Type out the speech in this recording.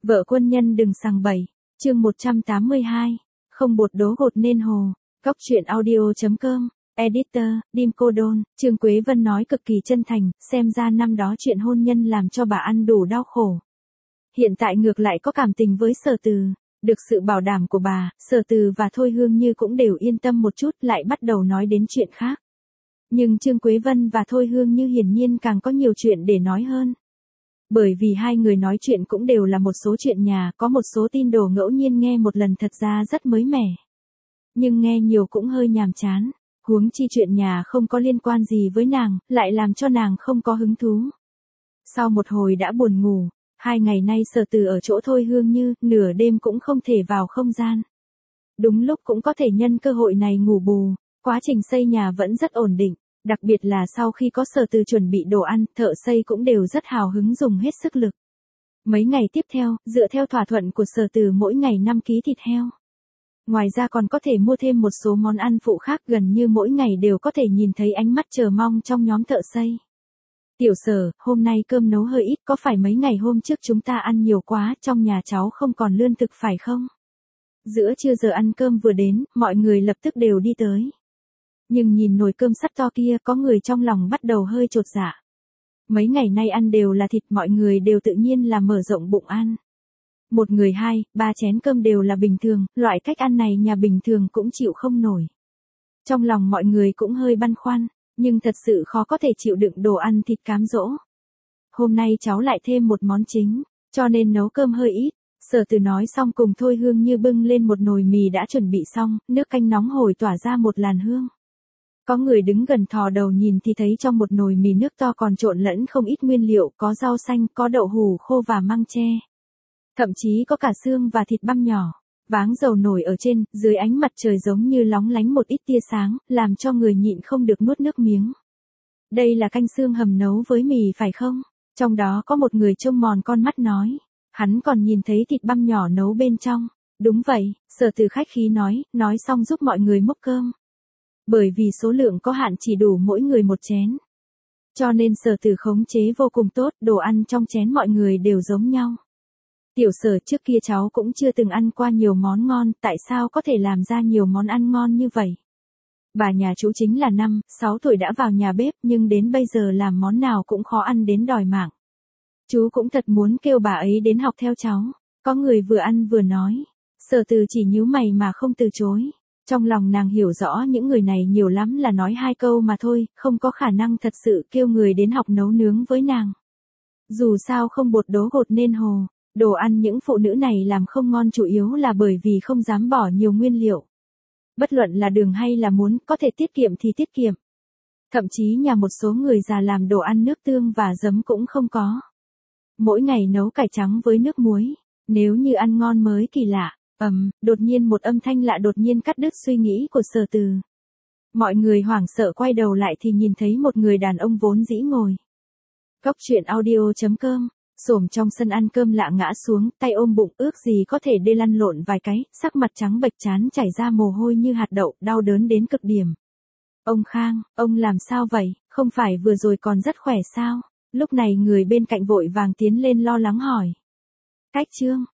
Vợ quân nhân đừng sằng bậy. Chương 182. Không bột đố gột nên hồ. Góc truyện audio.com. Editor, Dim Cô Đôn. Trương Quế Vân nói cực kỳ chân thành, xem ra năm đó chuyện hôn nhân làm cho bà ăn đủ đau khổ. Hiện tại ngược lại có cảm tình với Sở Từ. Được sự bảo đảm của bà, Sở Từ và Thôi Hương Như cũng đều yên tâm một chút, lại bắt đầu nói đến chuyện khác. Nhưng Trương Quế Vân và Thôi Hương Như hiển nhiên càng có nhiều chuyện để nói hơn. Bởi vì hai người nói chuyện cũng đều là một số chuyện nhà, có một số tin đồn ngẫu nhiên nghe một lần thật ra rất mới mẻ. Nhưng nghe nhiều cũng hơi nhàm chán, huống chi chuyện nhà không có liên quan gì với nàng, lại làm cho nàng không có hứng thú. Sau một hồi đã buồn ngủ, 2 ngày nay Sở Từ ở chỗ Thôi Hương Như, nửa đêm cũng không thể vào không gian. Đúng lúc cũng có thể nhân cơ hội này ngủ bù, quá trình xây nhà vẫn rất ổn định. Đặc biệt là sau khi có Sở Từ chuẩn bị đồ ăn, thợ xây cũng đều rất hào hứng dùng hết sức lực. Mấy ngày tiếp theo, dựa theo thỏa thuận của Sở Từ mỗi ngày 5 ký thịt heo. Ngoài ra còn có thể mua thêm một số món ăn phụ khác, gần như mỗi ngày đều có thể nhìn thấy ánh mắt chờ mong trong nhóm thợ xây. Tiểu Sở, hôm nay cơm nấu hơi ít, có phải mấy ngày hôm trước chúng ta ăn nhiều quá, trong nhà cháu không còn lương thực phải không? Giữa trưa giờ ăn cơm vừa đến, mọi người lập tức đều đi tới. Nhưng nhìn nồi cơm sắt to kia, có người trong lòng bắt đầu hơi chột dạ. Mấy ngày nay ăn đều là thịt, mọi người đều tự nhiên là mở rộng bụng ăn. Một người 2, 3 chén cơm đều là bình thường, loại cách ăn này nhà bình thường cũng chịu không nổi. Trong lòng mọi người cũng hơi băn khoăn, nhưng thật sự khó có thể chịu đựng đồ ăn thịt cám dỗ. Hôm nay cháu lại thêm một món chính, cho nên nấu cơm hơi ít. Sở Từ nói xong cùng Thôi Hương Như bưng lên một nồi mì đã chuẩn bị xong, nước canh nóng hổi tỏa ra một làn hương. Có người đứng gần thò đầu nhìn thì thấy trong một nồi mì nước to còn trộn lẫn không ít nguyên liệu, có rau xanh, có đậu hủ khô và măng tre. Thậm chí có cả xương và thịt băm nhỏ. Váng dầu nổi ở trên, dưới ánh mặt trời giống như lóng lánh một ít tia sáng, làm cho người nhịn không được nuốt nước miếng. Đây là canh xương hầm nấu với mì phải không? Trong đó có một người trông mòn con mắt nói. Hắn còn nhìn thấy thịt băm nhỏ nấu bên trong. Đúng vậy, Sở Từ khách khí nói xong giúp mọi người múc cơm. Bởi vì số lượng có hạn chỉ đủ mỗi người một chén. Cho nên Sở Từ khống chế vô cùng tốt, đồ ăn trong chén mọi người đều giống nhau. Tiểu Sở, trước kia cháu cũng chưa từng ăn qua nhiều món ngon, tại sao có thể làm ra nhiều món ăn ngon như vậy? Bà nhà chú chính là 5, 6 tuổi đã vào nhà bếp, nhưng đến bây giờ làm món nào cũng khó ăn đến đòi mạng. Chú cũng thật muốn kêu bà ấy đến học theo cháu. Có người vừa ăn vừa nói. Sở Từ chỉ nhíu mày mà không từ chối. Trong lòng nàng hiểu rõ những người này nhiều lắm là nói 2 câu mà thôi, không có khả năng thật sự kêu người đến học nấu nướng với nàng. Dù sao không bột đố gột nên hồ, đồ ăn những phụ nữ này làm không ngon chủ yếu là bởi vì không dám bỏ nhiều nguyên liệu. Bất luận là đường hay là muốn, có thể tiết kiệm thì tiết kiệm. Thậm chí nhà một số người già làm đồ ăn nước tương và giấm cũng không có. Mỗi ngày nấu cải trắng với nước muối, nếu như ăn ngon mới kỳ lạ. Đột nhiên một âm thanh lạ đột nhiên cắt đứt suy nghĩ của Sở Từ. Mọi người hoảng sợ quay đầu lại thì nhìn thấy một người đàn ông vốn dĩ ngồi. Góc truyện audio.com, xổm trong sân ăn cơm lạ ngã xuống, tay ôm bụng, ước gì có thể đê lăn lộn vài cái, sắc mặt trắng bệch trán chảy ra mồ hôi như hạt đậu, đau đớn đến cực điểm. Ông Khang, ông làm sao vậy, không phải vừa rồi còn rất khỏe sao? Lúc này người bên cạnh vội vàng tiến lên lo lắng hỏi. Cách Trương,